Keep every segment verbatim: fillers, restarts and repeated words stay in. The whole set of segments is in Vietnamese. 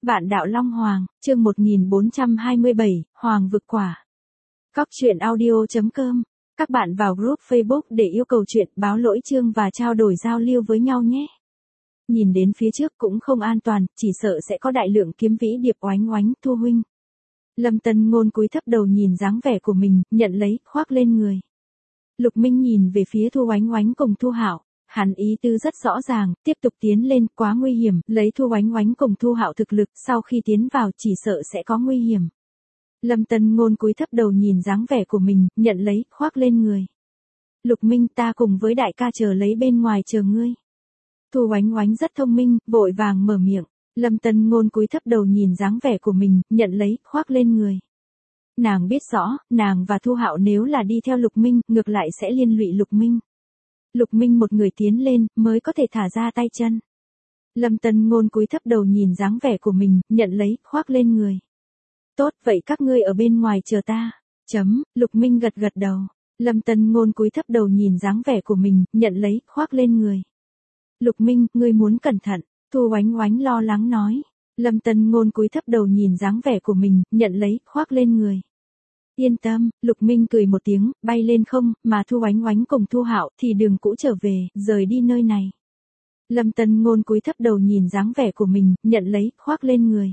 Vạn đạo Long Hoàng, chương một nghìn bốn trăm hai mươi bảy, Hoàng vực quả. Cóc truyện audio chấm com. Các bạn vào group Facebook để yêu cầu chuyện, báo lỗi chương và trao đổi giao lưu với nhau nhé. Nhìn đến phía trước cũng không an toàn, chỉ sợ sẽ có đại lượng kiếm vĩ điệp oánh oánh. Thu huynh. Lâm Tân Ngôn cúi thấp đầu nhìn dáng vẻ của mình, nhận lấy, khoác lên người. Lục Minh nhìn về phía Thu Oánh Oánh cùng Thu Hạo. Hắn ý tư rất rõ ràng, tiếp tục tiến lên, quá nguy hiểm, lấy Thu Oánh Oánh cùng Thu Hạo thực lực, sau khi tiến vào chỉ sợ sẽ có nguy hiểm. Lâm Tân Ngôn cúi thấp đầu nhìn dáng vẻ của mình, nhận lấy, khoác lên người. Lục Minh, ta cùng với đại ca chờ lấy bên ngoài chờ ngươi. Thu Oánh Oánh rất thông minh, vội vàng mở miệng. Lâm Tân Ngôn cúi thấp đầu nhìn dáng vẻ của mình, nhận lấy, khoác lên người. Nàng biết rõ, nàng và Thu Hạo nếu là đi theo Lục Minh, ngược lại sẽ liên lụy Lục Minh. Lục Minh một người tiến lên, mới có thể thả ra tay chân. Lâm Tân Ngôn cúi thấp đầu nhìn dáng vẻ của mình, nhận lấy, khoác lên người. Tốt, vậy các ngươi ở bên ngoài chờ ta. Chấm, Lục Minh gật gật đầu. Lâm Tân Ngôn cúi thấp đầu nhìn dáng vẻ của mình, nhận lấy, khoác lên người. Lục Minh, ngươi muốn cẩn thận. Thu Oánh Oánh lo lắng nói. Lâm Tân Ngôn cúi thấp đầu nhìn dáng vẻ của mình, nhận lấy, khoác lên người. Yên tâm, Lục Minh cười một tiếng, bay lên không, mà Thu Oánh Oánh cùng Thu Hạo thì đường cũ trở về, rời đi nơi này. Lâm Tân Ngôn cúi thấp đầu nhìn dáng vẻ của mình, nhận lấy, khoác lên người.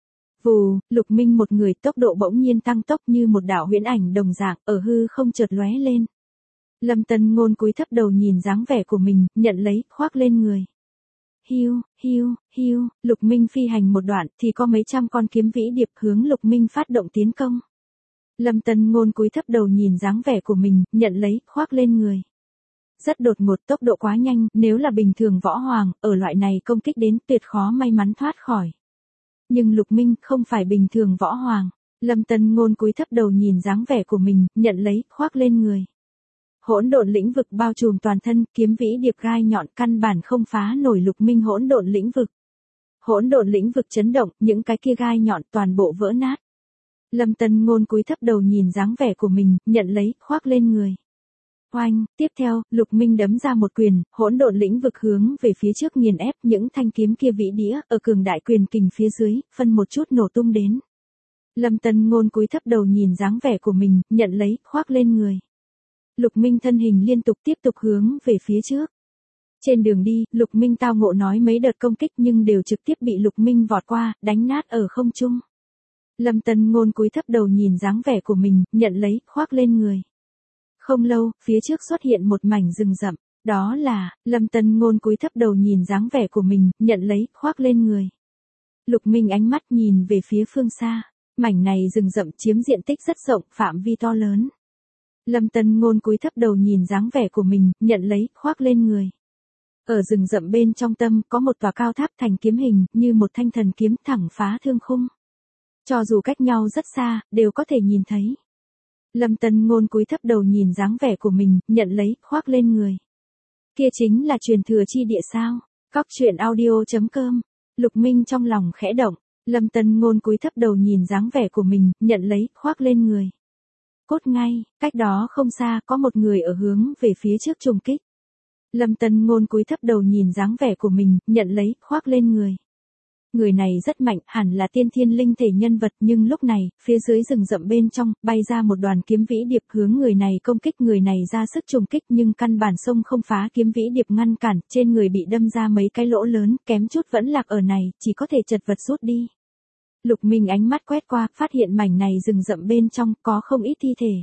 Vù, Lục Minh một người tốc độ bỗng nhiên tăng tốc như một đạo huyễn ảnh đồng dạng, ở hư không chợt lóe lên. Lâm Tân Ngôn cúi thấp đầu nhìn dáng vẻ của mình, nhận lấy, khoác lên người. Hiu, hiu, hiu, Lục Minh phi hành một đoạn thì có mấy trăm con kiếm vĩ điệp hướng Lục Minh phát động tiến công. Lâm Tân Ngôn cúi thấp đầu nhìn dáng vẻ của mình, nhận lấy, khoác lên người. Rất đột ngột, tốc độ quá nhanh, nếu là bình thường võ hoàng, ở loại này công kích đến tuyệt khó may mắn thoát khỏi. Nhưng Lục Minh không phải bình thường võ hoàng. Lâm Tân Ngôn cúi thấp đầu nhìn dáng vẻ của mình, nhận lấy, khoác lên người. Hỗn độn lĩnh vực bao trùm toàn thân, kiếm vĩ điệp gai nhọn căn bản không phá nổi Lục Minh hỗn độn lĩnh vực. Hỗn độn lĩnh vực chấn động, những cái kia gai nhọn toàn bộ vỡ nát. Lâm Tân Ngôn cúi thấp đầu nhìn dáng vẻ của mình, nhận lấy, khoác lên người. Oanh, tiếp theo, Lục Minh đấm ra một quyền, hỗn độn lĩnh vực hướng về phía trước nghiền ép, những thanh kiếm kia vĩ đĩa, ở cường đại quyền kình phía dưới, phân một chút nổ tung đến. Lâm Tân Ngôn cúi thấp đầu nhìn dáng vẻ của mình, nhận lấy, khoác lên người. Lục Minh thân hình liên tục tiếp tục hướng về phía trước. Trên đường đi, Lục Minh tao ngộ nói mấy đợt công kích nhưng đều trực tiếp bị Lục Minh vọt qua, đánh nát ở không trung. Lâm Tân Ngôn cúi thấp đầu nhìn dáng vẻ của mình, nhận lấy, khoác lên người. Không lâu, phía trước xuất hiện một mảnh rừng rậm, đó là, Lâm Tân Ngôn cúi thấp đầu nhìn dáng vẻ của mình, nhận lấy, khoác lên người. Lục Minh ánh mắt nhìn về phía phương xa, mảnh này rừng rậm chiếm diện tích rất rộng, phạm vi to lớn. Lâm Tân Ngôn cúi thấp đầu nhìn dáng vẻ của mình, nhận lấy, khoác lên người. Ở rừng rậm bên trong tâm có một tòa cao tháp thành kiếm hình, như một thanh thần kiếm thẳng phá thương khung. Cho dù cách nhau rất xa, đều có thể nhìn thấy. Lâm Tân Ngôn cúi thấp đầu nhìn dáng vẻ của mình, nhận lấy, khoác lên người. Kia chính là truyền thừa chi địa sao? Cóc truyện audio chấm com. Lục Minh trong lòng khẽ động. Lâm Tân Ngôn cúi thấp đầu nhìn dáng vẻ của mình, nhận lấy, khoác lên người. Cốt ngay, cách đó không xa, có một người ở hướng về phía trước trùng kích. Lâm Tân Ngôn cúi thấp đầu nhìn dáng vẻ của mình, nhận lấy, khoác lên người. Người này rất mạnh, hẳn là tiên thiên linh thể nhân vật, nhưng lúc này, phía dưới rừng rậm bên trong, bay ra một đoàn kiếm vĩ điệp hướng người này công kích, người này ra sức trùng kích nhưng căn bản sông không phá kiếm vĩ điệp ngăn cản, trên người bị đâm ra mấy cái lỗ lớn, kém chút vẫn lạc ở này, chỉ có thể chật vật rút đi. Lục Minh ánh mắt quét qua, phát hiện mảnh này rừng rậm bên trong, có không ít thi thể.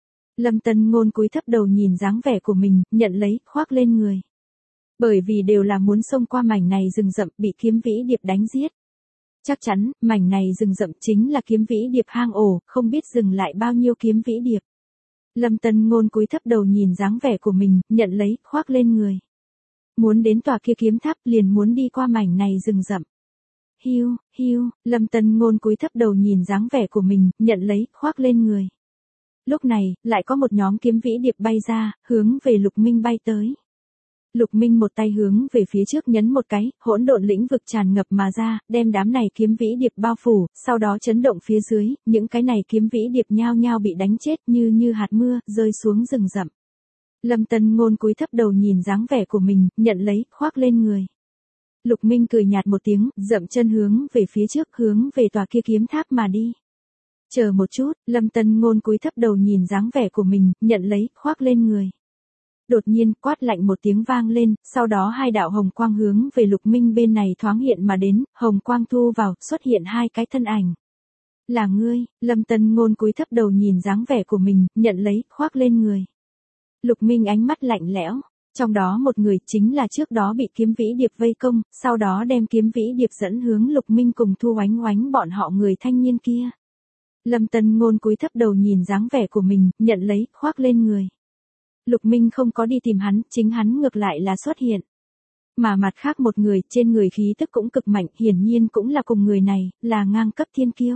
Lâm Tân Ngôn cúi thấp đầu nhìn dáng vẻ của mình, nhận lấy, khoác lên người. Bởi vì đều là muốn xông qua mảnh này rừng rậm, bị kiếm vĩ điệp đánh giết. Chắc chắn, mảnh này rừng rậm chính là kiếm vĩ điệp hang ổ, không biết dừng lại bao nhiêu kiếm vĩ điệp. Lâm Tân Ngôn cúi thấp đầu nhìn dáng vẻ của mình, nhận lấy, khoác lên người. Muốn đến tòa kia kiếm tháp, liền muốn đi qua mảnh này rừng rậm. Hiu, hiu, Lâm Tân Ngôn cúi thấp đầu nhìn dáng vẻ của mình, nhận lấy, khoác lên người. Lúc này, lại có một nhóm kiếm vĩ điệp bay ra, hướng về Lục Minh bay tới. Lục Minh một tay hướng về phía trước nhấn một cái, hỗn độn lĩnh vực tràn ngập mà ra, đem đám này kiếm vĩ điệp bao phủ, sau đó chấn động phía dưới, những cái này kiếm vĩ điệp nhao nhao bị đánh chết như như hạt mưa, rơi xuống rừng rậm. Lâm Tân Ngôn cúi thấp đầu nhìn dáng vẻ của mình, nhận lấy, khoác lên người. Lục Minh cười nhạt một tiếng, dậm chân hướng về phía trước, hướng về tòa kia kiếm tháp mà đi. Chờ một chút, Lâm Tân Ngôn cúi thấp đầu nhìn dáng vẻ của mình, nhận lấy, khoác lên người. Đột nhiên, quát lạnh một tiếng vang lên, sau đó hai đạo hồng quang hướng về Lục Minh bên này thoáng hiện mà đến, hồng quang thu vào, xuất hiện hai cái thân ảnh. Là ngươi, Lâm Tân Ngôn cúi thấp đầu nhìn dáng vẻ của mình, nhận lấy, khoác lên người. Lục Minh ánh mắt lạnh lẽo, trong đó một người chính là trước đó bị Kiếm Vĩ Điệp vây công, sau đó đem Kiếm Vĩ Điệp dẫn hướng Lục Minh cùng Thu Oánh Oánh bọn họ người thanh niên kia. Lâm Tân Ngôn cúi thấp đầu nhìn dáng vẻ của mình, nhận lấy, khoác lên người. Lục Minh không có đi tìm hắn, chính hắn ngược lại là xuất hiện. Mà mặt khác một người, trên người khí tức cũng cực mạnh, hiển nhiên cũng là cùng người này, là ngang cấp thiên kiêu.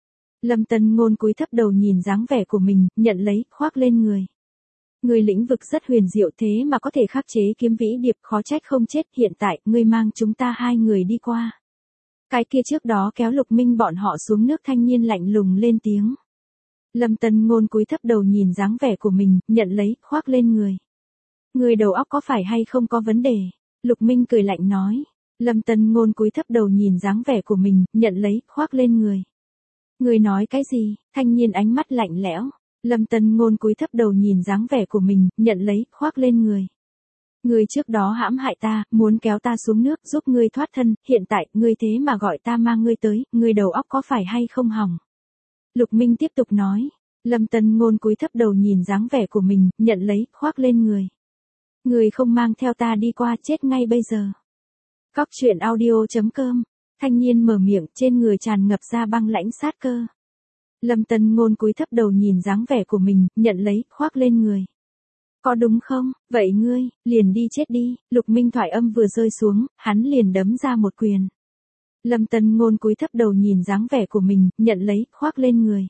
Lâm Tân Ngôn cúi thấp đầu nhìn dáng vẻ của mình, nhận lấy, khoác lên người. Người lĩnh vực rất huyền diệu thế mà có thể khắc chế Kiếm Vĩ Điệp, khó trách không chết, hiện tại, ngươi mang chúng ta hai người đi qua. Cái kia trước đó kéo Lục Minh bọn họ xuống nước thanh niên lạnh lùng lên tiếng. Lâm Tân Ngôn cúi thấp đầu nhìn dáng vẻ của mình, nhận lấy, khoác lên người. Người đầu óc có phải hay không có vấn đề? Lục Minh cười lạnh nói. Lâm Tân Ngôn cúi thấp đầu nhìn dáng vẻ của mình, nhận lấy, khoác lên người. Người nói cái gì? Thanh niên ánh mắt lạnh lẽo. Lâm Tân Ngôn cúi thấp đầu nhìn dáng vẻ của mình, nhận lấy, khoác lên người. Ngươi trước đó hãm hại ta, muốn kéo ta xuống nước giúp ngươi thoát thân, hiện tại, ngươi thế mà gọi ta mang ngươi tới, ngươi đầu óc có phải hay không hỏng? Lục Minh tiếp tục nói. Lâm Tân Ngôn cúi thấp đầu nhìn dáng vẻ của mình, nhận lấy, khoác lên người. Ngươi không mang theo ta đi qua, chết ngay bây giờ. Cóc truyện audio chấm com. Thanh niên mở miệng, trên người tràn ngập ra băng lãnh sát cơ. Lâm Tân Ngôn cúi thấp đầu nhìn dáng vẻ của mình, nhận lấy, khoác lên người. Có đúng không? Vậy ngươi, liền đi chết đi. Lục Minh thoại âm vừa rơi xuống, hắn liền đấm ra một quyền. Lâm Tân Ngôn cúi thấp đầu nhìn dáng vẻ của mình, nhận lấy, khoác lên người.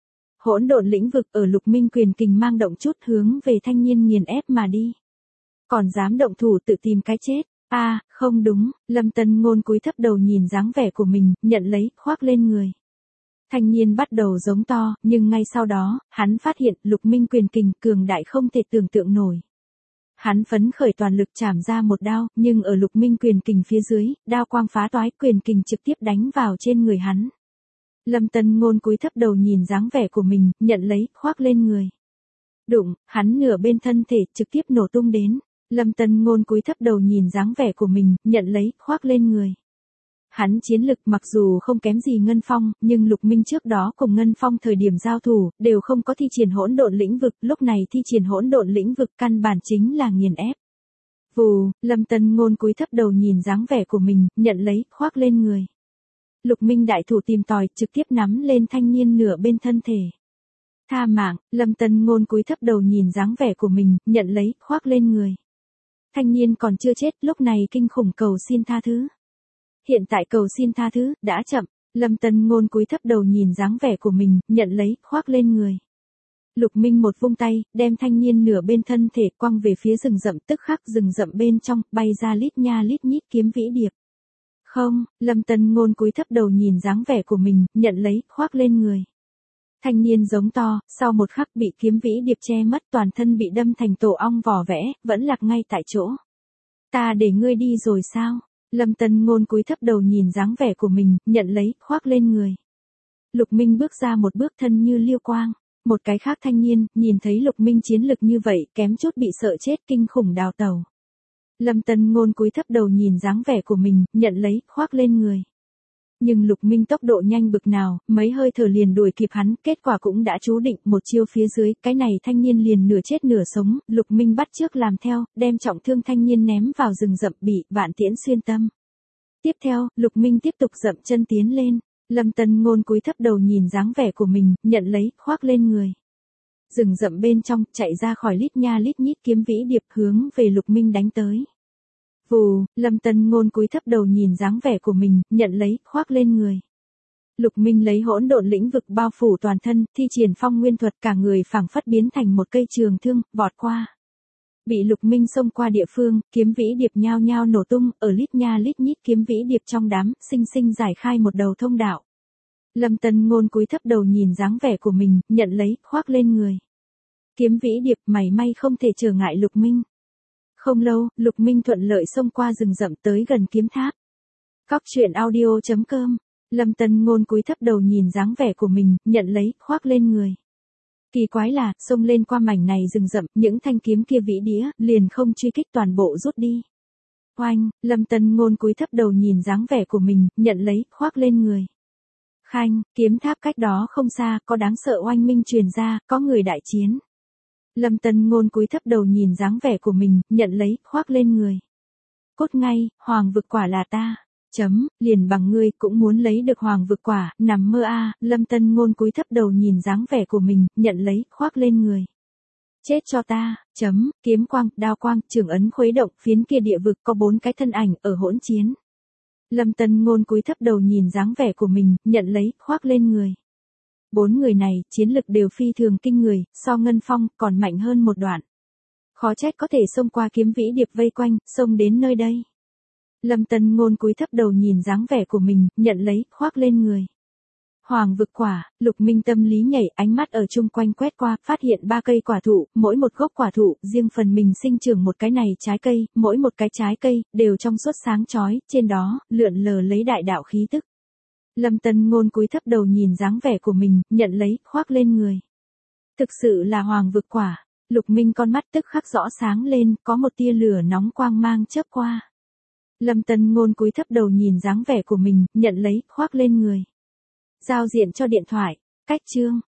Hỗn độn lĩnh vực ở Lục Minh quyền kình mang động chút hướng về thanh niên nghiền ép mà đi. Còn dám động thủ tự tìm cái chết. A, à, không đúng, Lâm Tân Ngôn cúi thấp đầu nhìn dáng vẻ của mình, nhận lấy, khoác lên người. Thanh niên bắt đầu giống to, nhưng ngay sau đó, hắn phát hiện Lục Minh quyền kình cường đại không thể tưởng tượng nổi. Hắn phấn khởi toàn lực chảm ra một đao, nhưng ở Lục Minh quyền kình phía dưới, đao quang phá toái, quyền kình trực tiếp đánh vào trên người hắn. Lâm Tân Ngôn cúi thấp đầu nhìn dáng vẻ của mình, nhận lấy, khoác lên người. Đụng, hắn nửa bên thân thể trực tiếp nổ tung đến. Lâm Tân Ngôn cúi thấp đầu nhìn dáng vẻ của mình, nhận lấy, khoác lên người. Hắn chiến lực mặc dù không kém gì Ngân Phong, nhưng Lục Minh trước đó cùng Ngân Phong thời điểm giao thủ, đều không có thi triển hỗn độn lĩnh vực, lúc này thi triển hỗn độn lĩnh vực căn bản chính là nghiền ép. Vù, Lâm Tân Ngôn cúi thấp đầu nhìn dáng vẻ của mình, nhận lấy, khoác lên người. Lục Minh đại thủ tìm tòi, trực tiếp nắm lên thanh niên nửa bên thân thể. Tha mạng, Lâm Tân Ngôn cúi thấp đầu nhìn dáng vẻ của mình, nhận lấy, khoác lên người. Thanh niên còn chưa chết, lúc này kinh khủng cầu xin tha thứ. Hiện tại cầu xin tha thứ, đã chậm. Lâm Tân Ngôn cúi thấp đầu nhìn dáng vẻ của mình, nhận lấy, khoác lên người. Lục Minh một vung tay, đem thanh niên nửa bên thân thể quăng về phía rừng rậm, tức khắc rừng rậm bên trong, bay ra lít nha lít nhít Kiếm Vĩ Điệp. Không, Lâm Tân Ngôn cúi thấp đầu nhìn dáng vẻ của mình, nhận lấy, khoác lên người. Thanh niên giống to, sau một khắc bị Kiếm Vĩ Điệp che mất, toàn thân bị đâm thành tổ ong vỏ vẽ, vẫn lạc ngay tại chỗ. Ta để ngươi đi rồi sao? Lâm Tân Ngôn cúi thấp đầu nhìn dáng vẻ của mình, nhận lấy, khoác lên người. Lục Minh bước ra một bước thân như liêu quang. Một cái khác thanh niên, nhìn thấy Lục Minh chiến lực như vậy, kém chút bị sợ chết kinh khủng đào tẩu. Lâm Tân Ngôn cúi thấp đầu nhìn dáng vẻ của mình, nhận lấy, khoác lên người. Nhưng Lục Minh tốc độ nhanh bực nào, mấy hơi thở liền đuổi kịp hắn, kết quả cũng đã chú định, một chiêu phía dưới, cái này thanh niên liền nửa chết nửa sống, Lục Minh bắt trước làm theo, đem trọng thương thanh niên ném vào rừng rậm, bị vạn tiễn xuyên tâm. Tiếp theo, Lục Minh tiếp tục dậm chân tiến lên, Lâm Tân Ngôn cúi thấp đầu nhìn dáng vẻ của mình, nhận lấy, khoác lên người. Rừng rậm bên trong, chạy ra khỏi lít nha lít nhít Kiếm Vĩ Điệp hướng về Lục Minh đánh tới. Vù, Lâm Tân Ngôn cúi thấp đầu nhìn dáng vẻ của mình, nhận lấy, khoác lên người. Lục Minh lấy hỗn độn lĩnh vực bao phủ toàn thân, thi triển phong nguyên thuật, cả người phảng phất biến thành một cây trường thương, vọt qua. Bị Lục Minh xông qua địa phương, Kiếm Vĩ Điệp nhao nhao nổ tung, ở lít nha lít nhít Kiếm Vĩ Điệp trong đám, sinh sinh giải khai một đầu thông đạo. Lâm Tân Ngôn cúi thấp đầu nhìn dáng vẻ của mình, nhận lấy, khoác lên người. Kiếm Vĩ Điệp mảy may không thể trở ngại Lục Minh. Không lâu, Lục Minh thuận lợi xông qua rừng rậm tới gần kiếm tháp. Cóc truyện audio chấm com. Lâm Tân Ngôn cúi thấp đầu nhìn dáng vẻ của mình, nhận lấy, khoác lên người. Kỳ quái là, xông lên qua mảnh này rừng rậm, những thanh kiếm kia vĩ đĩa, liền không truy kích toàn bộ rút đi. Oanh, Lâm Tân Ngôn cúi thấp đầu nhìn dáng vẻ của mình, nhận lấy, khoác lên người. Khanh, kiếm tháp cách đó không xa, có đáng sợ oanh minh truyền ra, có người đại chiến. Lâm Tân Ngôn cúi thấp đầu nhìn dáng vẻ của mình, nhận lấy, khoác lên người. Cốt ngay, hoàng vực quả là ta. Chấm, liền bằng ngươi cũng muốn lấy được hoàng vực quả, nằm mơ a. À. Lâm Tân Ngôn cúi thấp đầu nhìn dáng vẻ của mình, nhận lấy, khoác lên người. Chết cho ta, chấm, kiếm quang, đao quang, trường ấn khuấy động, phiến kia địa vực có bốn cái thân ảnh ở hỗn chiến. Lâm Tân Ngôn cúi thấp đầu nhìn dáng vẻ của mình, nhận lấy, khoác lên người. Bốn người này, chiến lực đều phi thường kinh người, so Ngân Phong, còn mạnh hơn một đoạn. Khó trách có thể xông qua kiếm vĩ điệp vây quanh, xông đến nơi đây. Lâm Tân Ngôn cúi thấp đầu nhìn dáng vẻ của mình, nhận lấy, khoác lên người. Hoàng vực quả, Lục Minh tâm lý nhảy, ánh mắt ở chung quanh quét qua, phát hiện ba cây quả thụ, mỗi một gốc quả thụ, riêng phần mình sinh trưởng một cái này trái cây, mỗi một cái trái cây, đều trong suốt sáng chói, trên đó, lượn lờ lấy đại đạo khí tức. Lâm Tân Ngôn cúi thấp đầu nhìn dáng vẻ của mình, nhận lấy, khoác lên người. Thực sự là hoàng vực quả, Lục Minh con mắt tức khắc rõ sáng lên, có một tia lửa nóng quang mang chớp qua. Lâm Tân Ngôn cúi thấp đầu nhìn dáng vẻ của mình, nhận lấy, khoác lên người. Giao diện cho điện thoại, cách chương.